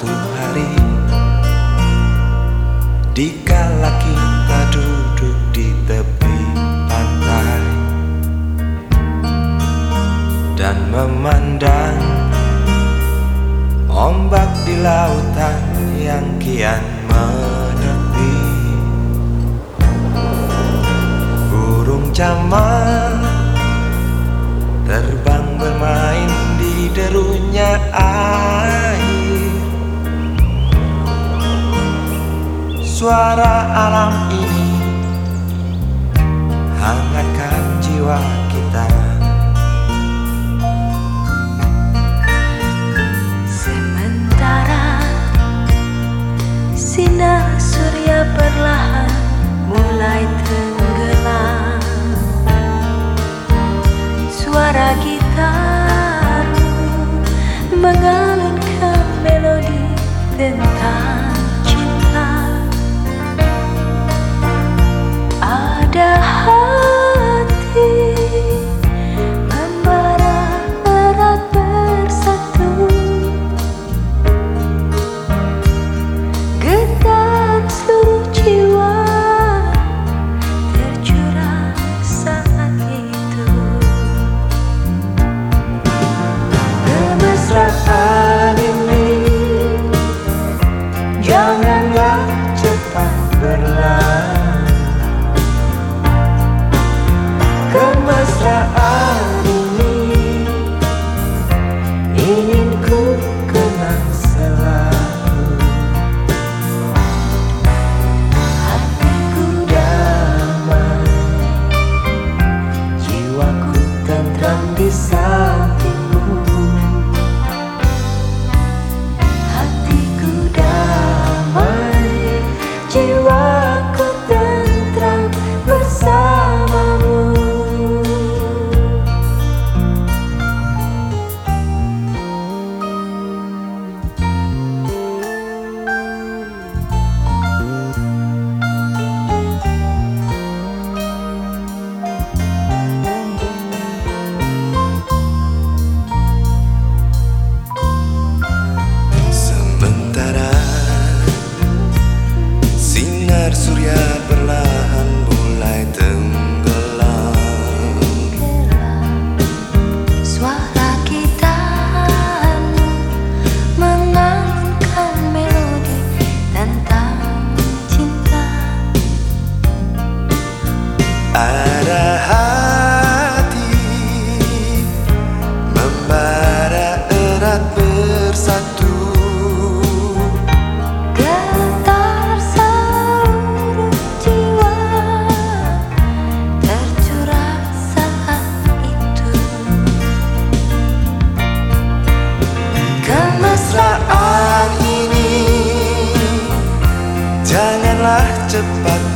Suatu hari, dikala kita duduk di tepi pantai dan memandang ombak di lautan yang kian menepi, burung camar terbang bermain di derunya air. Suara alam ini hangatkan jiwa kita. Sementara sinar surya perlahan mulai tenggelam, suara gitar mengalunkan melodi tentang cinta. Ada hati membara erat bersatu, getar seluruh jiwa tercurah saat itu. Kemesraan ini janganlah cepat berlalu. Kemesraan ini ingin ku kenang selalu. Hatiku damai, jiwaku tentram di sampingmu. Hatiku damai, jiwaku tentram bersamamu. Surya perlahan mulai tenggelam, Suara gitar mengalunkan melodi tentang cinta. ada hati membara erat bersatu. Kemesraan ini janganlah cepat